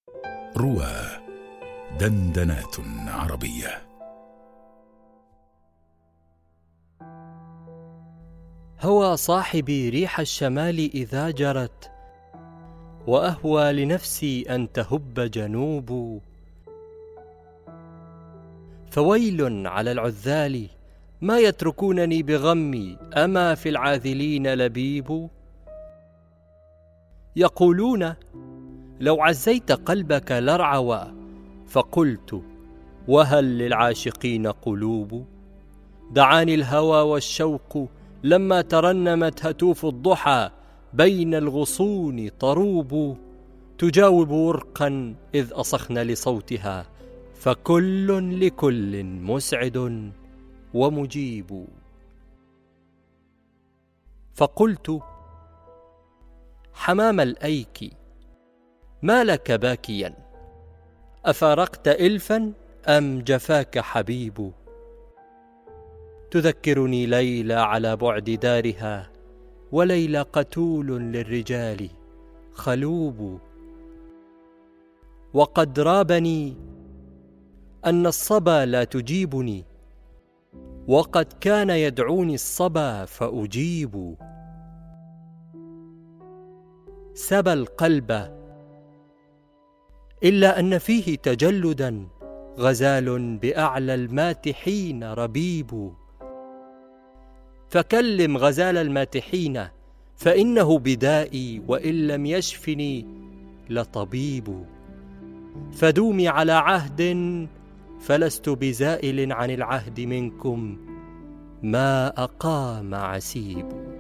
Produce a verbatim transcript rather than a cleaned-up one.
روى دندنات عربية. هوى صاحبي ريح الشمال إذا جرت، وأهوى لنفسي أن تهب جنوب. فويل على العذال ما يتركونني بغمي، أما في العاذلين لبيب. يقولون لو عزيت قلبك لارعوى، فقلت وهل للعاشقين قلوب؟ دعاني الهوى والشوق لما ترنمت هتوف الضحى، بين الغصون طروب تجاوب ورقا إذ أصخن لصوتها، فكل لكل مسعد ومجيب. فقلت حمام الأيك ما لك باكيا، أفارقت إلفا أم جفاك حبيب؟ تذكرني ليلى على بعد دارها، وليلى قتول للرجال خلوب. وقد رابني أن الصبا لا تجيبني، وقد كان يدعوني الصبا فأجيب. سبى القلب إلا أن فيه تجلدا، غزال بأعلى الماتحين ربيب. فكلم غزال الماتحين فإنه بدائي، وإن لم يشفني لطبيب. فدومي على عهد فلست بزائل عن العهد منكم، ما أقام عسيب.